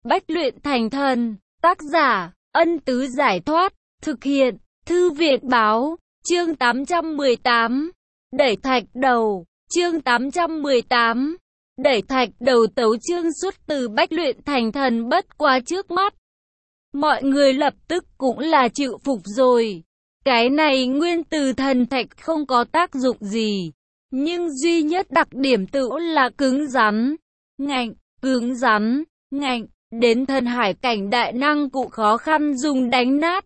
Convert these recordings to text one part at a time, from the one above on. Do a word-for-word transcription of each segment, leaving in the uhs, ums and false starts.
Bách luyện thành thần. Tác giả, Ân Tứ Giải Thoát. Thực hiện, Thư viện Báo. Chương tám trăm mười tám. Đẩy thạch đầu. Chương tám trăm mười tám. Đẩy thạch đầu. Tấu chương xuất từ Bách luyện thành thần bất quá trước mắt. Mọi người lập tức cũng là chịu phục rồi. Cái này nguyên từ thần thạch không có tác dụng gì. Nhưng duy nhất đặc điểm tự là cứng rắn. Ngạnh, cứng rắn, ngạnh. Đến thần hải cảnh đại năng cũng khó khăn dùng đánh nát.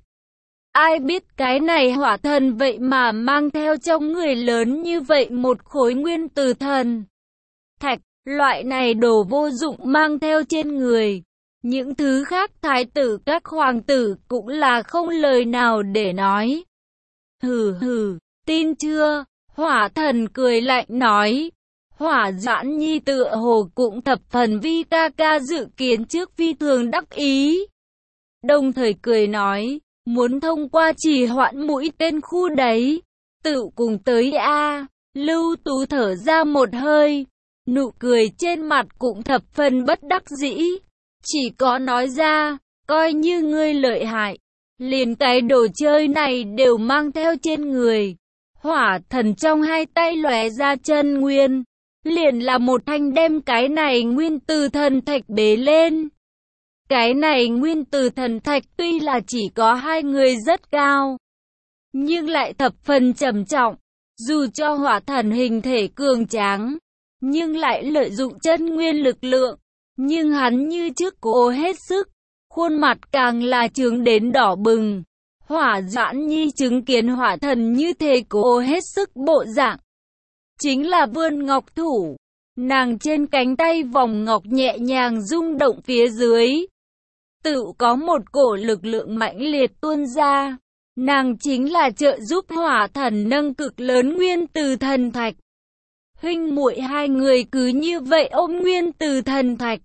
Ai biết cái này hỏa thần vậy mà mang theo trong người lớn như vậy một khối nguyên từ thần thạch. Loại này đồ vô dụng mang theo trên người. Những thứ khác thái tử các hoàng tử cũng là không lời nào để nói. Hừ hừ, tin chưa? Hỏa thần cười lạnh nói. Hỏa Doãn Nhi tựa hồ cũng thập phần vi ca ca dự kiến trước phi thường đắc ý. Đồng thời cười nói, muốn thông qua trì hoãn mũi tên khu đấy, tự cùng tới a. Lưu Tú thở ra một hơi, nụ cười trên mặt cũng thập phần bất đắc dĩ. Chỉ có nói ra, coi như ngươi lợi hại, liền cái đồ chơi này đều mang theo trên người. Hỏa thần trong hai tay lóe ra chân nguyên, liền là một thanh đem cái này nguyên từ thần thạch bế lên. Cái này nguyên từ thần thạch tuy là chỉ có hai người rất cao, nhưng lại thập phần trầm trọng. Dù cho hỏa thần hình thể cường tráng, nhưng lại lợi dụng chân nguyên lực lượng. Nhưng hắn như trước cố hết sức, khuôn mặt càng là trướng đến đỏ bừng. Hỏa Doãn Nhi chứng kiến hỏa thần như thế cố hết sức bộ dạng, chính là vươn ngọc thủ, nàng trên cánh tay vòng ngọc nhẹ nhàng rung động phía dưới. Tự có một cổ lực lượng mãnh liệt tuôn ra, nàng chính là trợ giúp hỏa thần nâng cực lớn nguyên từ thần thạch. Huynh muội hai người cứ như vậy ôm nguyên từ thần thạch,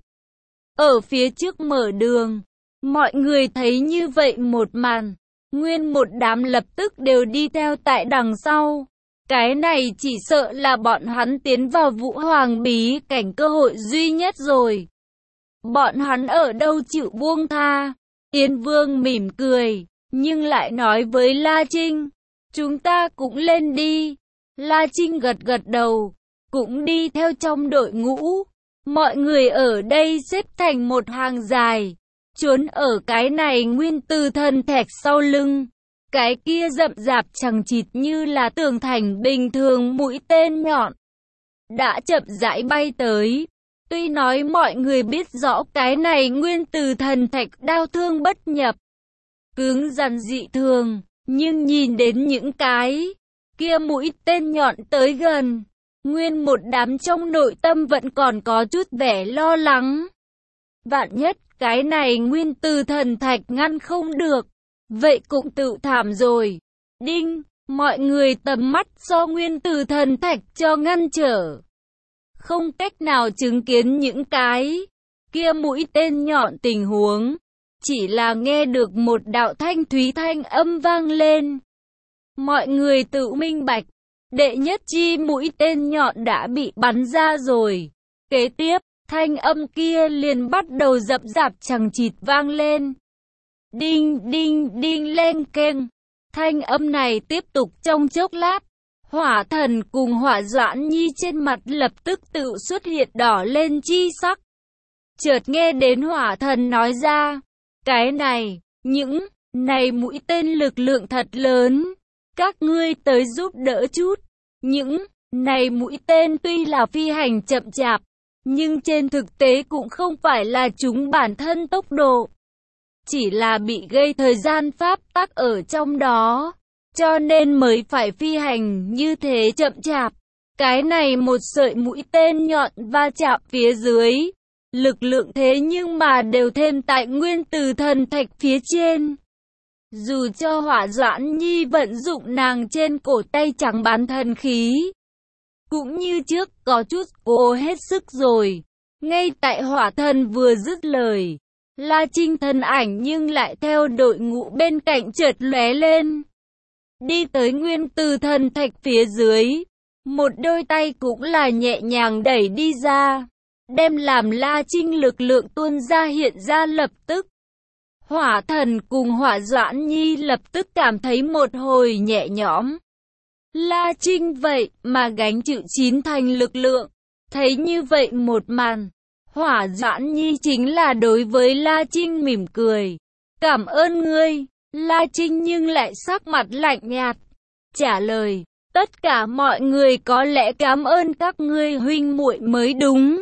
ở phía trước mở đường. Mọi người thấy như vậy một màn, nguyên một đám lập tức đều đi theo tại đằng sau. Cái này chỉ sợ là bọn hắn tiến vào Vũ Hoàng bí cảnh cơ hội duy nhất rồi. Bọn hắn ở đâu chịu buông tha. Yên Vương mỉm cười, nhưng lại nói với La Trinh, chúng ta cũng lên đi. La Trinh gật gật đầu, cũng đi theo trong đội ngũ. Mọi người ở đây xếp thành một hàng dài, trốn ở cái này nguyên từ thần thạch sau lưng. Cái kia rậm rạp chằng chịt như là tường thành bình thường mũi tên nhọn đã chậm rãi bay tới. Tuy nói mọi người biết rõ cái này nguyên từ thần thạch đao thương bất nhập, cứng rắn dị thường, nhưng nhìn đến những cái kia mũi tên nhọn tới gần, nguyên một đám trong nội tâm vẫn còn có chút vẻ lo lắng. Vạn nhất cái này nguyên từ thần thạch ngăn không được, vậy cũng tự thảm rồi. Đinh, mọi người tầm mắt do nguyên từ thần thạch cho ngăn trở, không cách nào chứng kiến những cái kia mũi tên nhọn tình huống, chỉ là nghe được một đạo thanh thúy thanh âm vang lên. Mọi người tự minh bạch, đệ nhất chi mũi tên nhọn đã bị bắn ra rồi. Kế tiếp, thanh âm kia liền bắt đầu rậm rạp chằng chịt vang lên. Đinh đinh đinh lên keng. Thanh âm này tiếp tục trong chốc lát. Hỏa thần cùng Hỏa Doãn Nhi trên mặt lập tức tự xuất hiện đỏ lên chi sắc. Chợt nghe đến hỏa thần nói ra, cái này, những này mũi tên lực lượng thật lớn, các ngươi tới giúp đỡ chút. Những này mũi tên tuy là phi hành chậm chạp, nhưng trên thực tế cũng không phải là chúng bản thân tốc độ, chỉ là bị gây thời gian pháp tắc ở trong đó, cho nên mới phải phi hành như thế chậm chạp. Cái này một sợi mũi tên nhọn va chạm phía dưới, lực lượng thế nhưng mà đều thêm tại nguyên từ thần thạch phía trên. Dù cho Hỏa Doãn Nhi vận dụng nàng trên cổ tay trắng bán thần khí, cũng như trước có chút cố hết sức rồi. Ngay tại hỏa thần vừa dứt lời, La Trinh thân ảnh nhưng lại theo đội ngũ bên cạnh chợt lóe lên, đi tới nguyên từ thần thạch phía dưới, một đôi tay cũng là nhẹ nhàng đẩy đi ra. đem làm La Trinh lực lượng tuôn ra hiện ra lập tức. Hỏa Thần cùng Hỏa Doãn Nhi lập tức cảm thấy một hồi nhẹ nhõm. La Trinh vậy mà gánh chịu chín thành lực lượng. Thấy như vậy một màn, Hỏa Doãn Nhi chính là đối với La Trinh mỉm cười. Cảm ơn ngươi. La Trinh nhưng lại sắc mặt lạnh nhạt, trả lời, tất cả mọi người có lẽ cảm ơn các ngươi huynh muội mới đúng.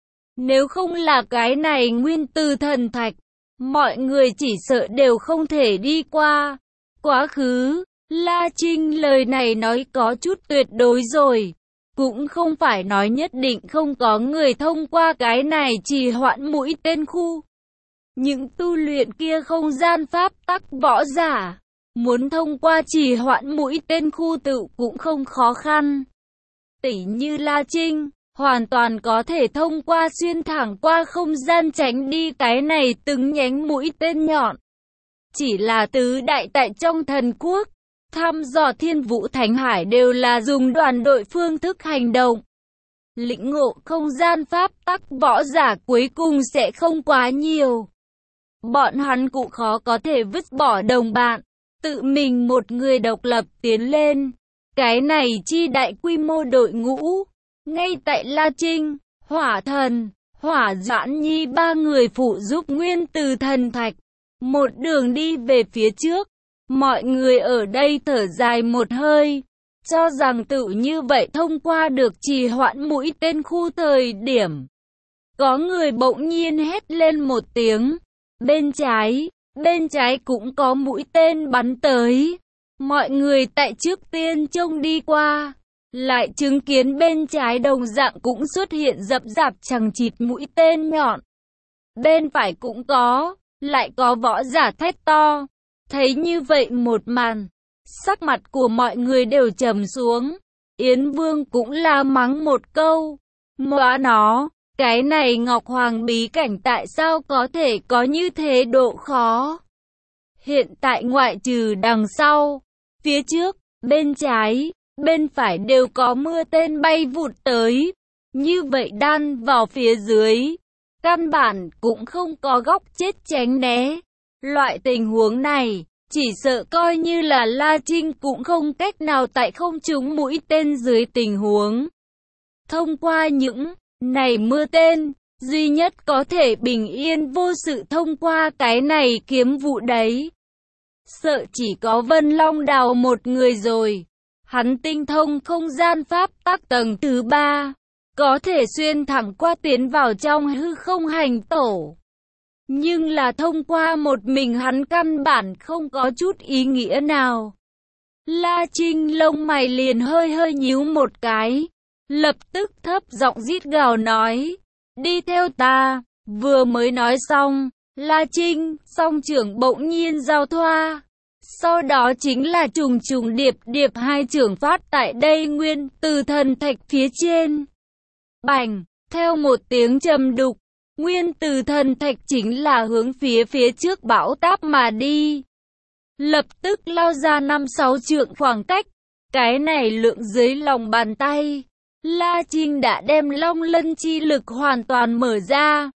Nếu không là cái này nguyên từ thần thạch, mọi người chỉ sợ đều không thể đi qua. Quá khứ, La Trinh lời này nói có chút tuyệt đối rồi. Cũng không phải nói nhất định không có người thông qua cái này trì hoãn mũi tên khu. Những tu luyện kia không gian pháp tắc võ giả, muốn thông qua trì hoãn mũi tên khu tự cũng không khó khăn. Tỷ như La Trinh, hoàn toàn có thể thông qua xuyên thẳng qua không gian tránh đi cái này từng nhánh mũi tên nhọn. Chỉ là tứ đại tại trong thần quốc, thăm dò thiên vũ thánh hải đều là dùng đoàn đội phương thức hành động. Lĩnh ngộ không gian pháp tắc võ giả cuối cùng sẽ không quá nhiều. Bọn hắn cũng khó có thể vứt bỏ đồng bạn, tự mình một người độc lập tiến lên. Cái này chi đại quy mô đội ngũ, ngay tại La Trinh, Hỏa Thần, Hỏa Doãn Nhi ba người phụ giúp nguyên từ thần thạch, một đường đi về phía trước. Mọi người ở đây thở dài một hơi, cho rằng tự như vậy thông qua được trì hoãn mũi tên khu thời điểm. Có người bỗng nhiên hét lên một tiếng, bên trái, bên trái cũng có mũi tên bắn tới. Mọi người tại trước tiên trông đi qua, lại chứng kiến bên trái đồng dạng cũng xuất hiện rậm rạp chằng chịt mũi tên nhọn. Bên phải cũng có, lại có võ giả thét to. Thấy như vậy một màn, sắc mặt của mọi người đều trầm xuống. Yến Vương cũng la mắng một câu, móa nó, cái này Ngọc Hoàng bí cảnh tại sao có thể có như thế độ khó. Hiện tại ngoại trừ đằng sau, phía trước, bên trái, bên phải đều có mưa tên bay vụt tới. Như vậy đan vào phía dưới, căn bản cũng không có góc chết tránh né. Loại tình huống này, chỉ sợ coi như là La Trinh cũng không cách nào tại không trúng mũi tên dưới tình huống. Thông qua những này mưa tên, duy nhất có thể bình yên vô sự thông qua cái này kiếm vụ đấy. Sợ chỉ có Vân Long Đào một người rồi. Hắn tinh thông không gian pháp tắc tầng thứ ba, có thể xuyên thẳng qua tiến vào trong hư không hành tổ. Nhưng là thông qua một mình hắn căn bản không có chút ý nghĩa nào. La Trinh lông mày liền hơi hơi nhíu một cái, lập tức thấp giọng rít gào nói, đi theo ta. Vừa mới nói xong, La Trinh, song trưởng bỗng nhiên giao thoa. Sau đó chính là trùng trùng điệp điệp hai trưởng phát tại đây nguyên từ thần thạch phía trên. Bành, theo một tiếng trầm đục, nguyên từ thần thạch chính là hướng phía phía trước bão táp mà đi. Lập tức lao ra năm sáu trượng khoảng cách, cái này lượng dưới lòng bàn tay. La Trinh đã đem long lân chi lực hoàn toàn mở ra.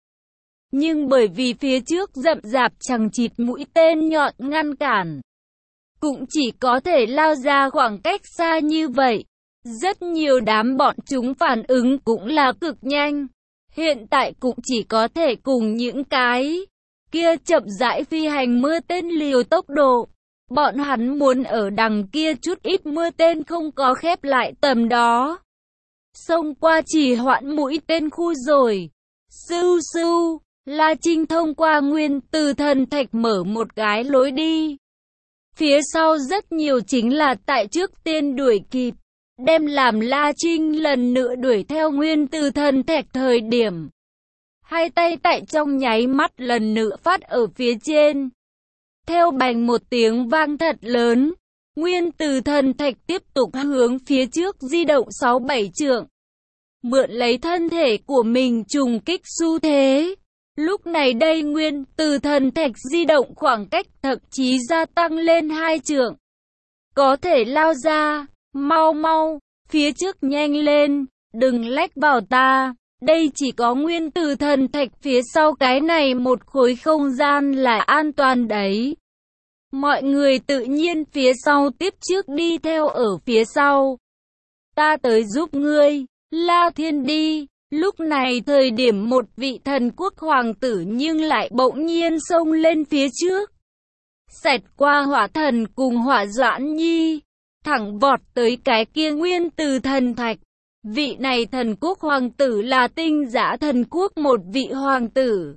Nhưng bởi vì phía trước rậm rạp chằng chịt mũi tên nhọn ngăn cản, cũng chỉ có thể lao ra khoảng cách xa như vậy. Rất nhiều đám bọn chúng phản ứng cũng là cực nhanh. Hiện tại cũng chỉ có thể cùng những cái kia chậm rãi phi hành mưa tên liều tốc độ. Bọn hắn muốn ở đằng kia chút ít mưa tên không có khép lại tầm đó. Xông qua chỉ hoãn mũi tên khu rồi. Sưu sưu, La Trinh thông qua nguyên từ thần thạch mở một cái lối đi. Phía sau rất nhiều chính là tại trước tiên đuổi kịp, đem làm La Trinh lần nữa đuổi theo nguyên từ thần thạch thời điểm. Hai tay tại trong nháy mắt lần nữa phát ở phía trên. Theo bành một tiếng vang thật lớn, nguyên từ thần thạch tiếp tục hướng phía trước di động sáu bảy trượng. Mượn lấy thân thể của mình trùng kích xu thế. Lúc này đây nguyên từ thần thạch di động khoảng cách thậm chí gia tăng lên hai trượng. Có thể lao ra, mau mau, phía trước nhanh lên, đừng lách vào ta. Đây chỉ có nguyên tử thần thạch phía sau cái này một khối không gian là an toàn đấy. Mọi người tự nhiên phía sau tiếp trước đi theo ở phía sau. Ta tới giúp ngươi, La Thiên đi. Lúc này thời điểm một vị thần quốc hoàng tử nhưng lại bỗng nhiên xông lên phía trước. Xẹt qua Hỏa Thần cùng Hỏa Doãn Nhi, thẳng vọt tới cái kia nguyên tử thần thạch. Vị này thần quốc hoàng tử là Tinh Giã thần quốc một vị hoàng tử.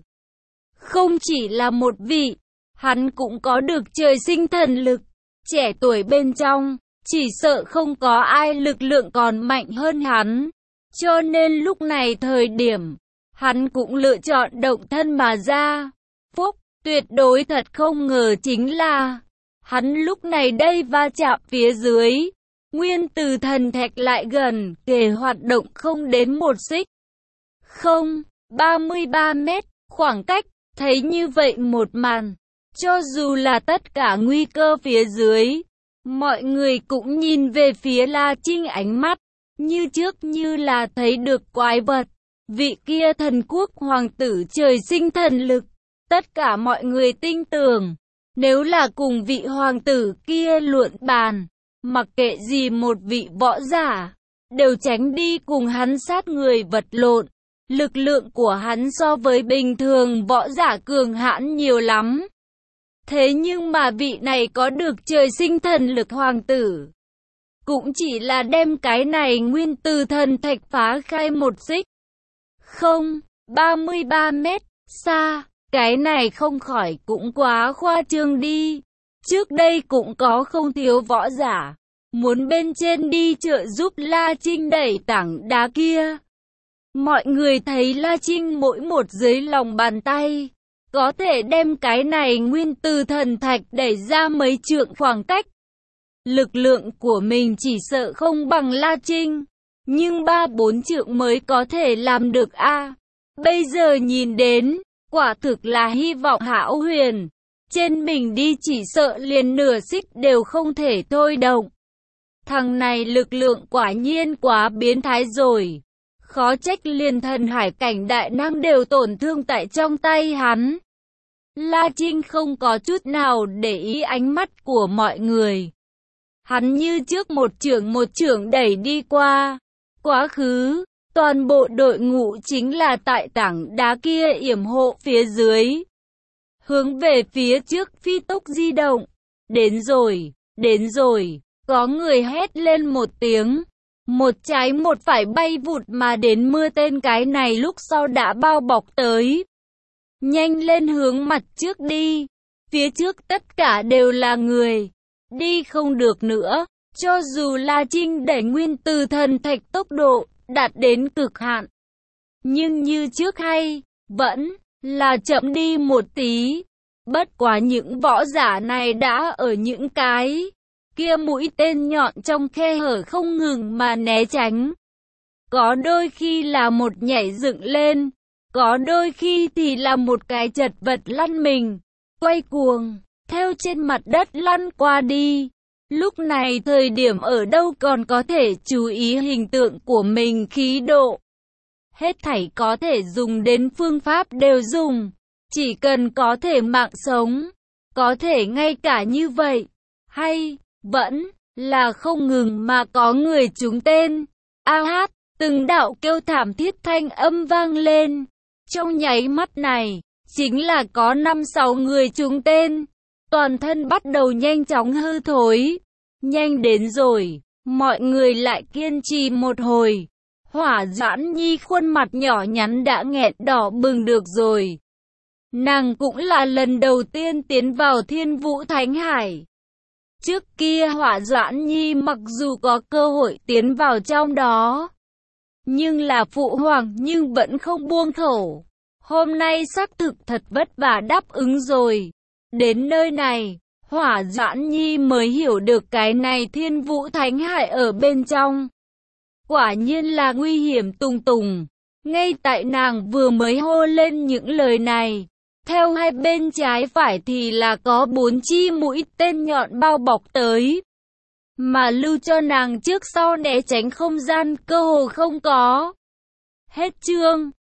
Không chỉ là một vị, hắn cũng có được trời sinh thần lực. Trẻ tuổi bên trong, chỉ sợ không có ai lực lượng còn mạnh hơn hắn. Cho nên lúc này thời điểm, hắn cũng lựa chọn động thân mà ra. Phúc, tuyệt đối thật không ngờ chính là, hắn lúc này đây va chạm phía dưới. Nguyên tử thần thạch lại gần, kề hoạt động không đến một xích. Không, ba mươi ba mét, khoảng cách, thấy như vậy một màn. Cho dù là tất cả nguy cơ phía dưới, mọi người cũng nhìn về phía La Trinh ánh mắt, như trước như là thấy được quái vật. Vị kia thần quốc hoàng tử trời sinh thần lực, tất cả mọi người tin tưởng, nếu là cùng vị hoàng tử kia luận bàn, mặc kệ gì một vị võ giả, đều tránh đi cùng hắn sát người vật lộn. Lực lượng của hắn so với bình thường võ giả cường hãn nhiều lắm. Thế nhưng mà vị này có được trời sinh thần lực hoàng tử, cũng chỉ là đem cái này nguyên tử thần thạch phá khai một xích. Không, ba mươi ba mét, xa, cái này không khỏi cũng quá khoa trương đi. Trước đây cũng có không thiếu võ giả, muốn bên trên đi trợ giúp La Trinh đẩy tảng đá kia. Mọi người thấy La Trinh mỗi một dưới lòng bàn tay, có thể đem cái này nguyên tử thần thạch đẩy ra mấy trượng khoảng cách. Lực lượng của mình chỉ sợ không bằng La Trinh, nhưng ba bốn trượng mới có thể làm được a. Bây giờ nhìn đến, quả thực là hy vọng hão huyền. Trên mình đi chỉ sợ liền nửa xích đều không thể thôi động. Thằng này lực lượng quả nhiên quá biến thái rồi. Khó trách liền thần hải cảnh đại năng đều tổn thương tại trong tay hắn. La Trinh không có chút nào để ý ánh mắt của mọi người. Hắn như trước một chưởng một chưởng đẩy đi qua. Quá khứ, toàn bộ đội ngũ chính là tại tảng đá kia yểm hộ phía dưới. Hướng về phía trước phi tốc di động. Đến rồi, đến rồi, có người hét lên một tiếng. Một trái một phải bay vụt mà đến mưa tên cái này lúc sau đã bao bọc tới. Nhanh lên hướng mặt trước đi. Phía trước tất cả đều là người. Đi không được nữa. Cho dù La Trinh đẩy nguyên tử thần thạch tốc độ đạt đến cực hạn, nhưng như trước hay, vẫn là chậm đi một tí. Bất quá những võ giả này đã ở những cái kia mũi tên nhọn trong khe hở không ngừng mà né tránh. Có đôi khi là một nhảy dựng lên, có đôi khi thì là một cái chật vật lăn mình, quay cuồng, theo trên mặt đất lăn qua đi. Lúc này thời điểm ở đâu còn có thể chú ý hình tượng của mình khí độ. Hết thảy có thể dùng đến phương pháp đều dùng, chỉ cần có thể mạng sống, có thể ngay cả như vậy, hay vẫn là không ngừng mà có người trúng tên. A hát, từng đạo kêu thảm thiết thanh âm vang lên. Trong nháy mắt này, chính là có năm sáu người trúng tên. Toàn thân bắt đầu nhanh chóng hư thối. Nhanh đến rồi, mọi người lại kiên trì một hồi. Hỏa Doãn Nhi khuôn mặt nhỏ nhắn đã nghẹn đỏ bừng được rồi. Nàng cũng là lần đầu tiên tiến vào Thiên Vũ Thánh Hải. Trước kia Hỏa Doãn Nhi mặc dù có cơ hội tiến vào trong đó, nhưng là phụ hoàng nhưng vẫn không buông thổ. Hôm nay xác thực thật vất vả đáp ứng rồi. Đến nơi này, Hỏa Doãn Nhi mới hiểu được cái này Thiên Vũ Thánh Hải ở bên trong. Quả nhiên là nguy hiểm tùng tùng. Ngay tại nàng vừa mới hô lên những lời này, theo hai bên trái phải thì là có bốn chi mũi tên nhọn bao bọc tới. Mà lưu cho nàng trước sau né tránh không gian cơ hồ không có. Hết chương.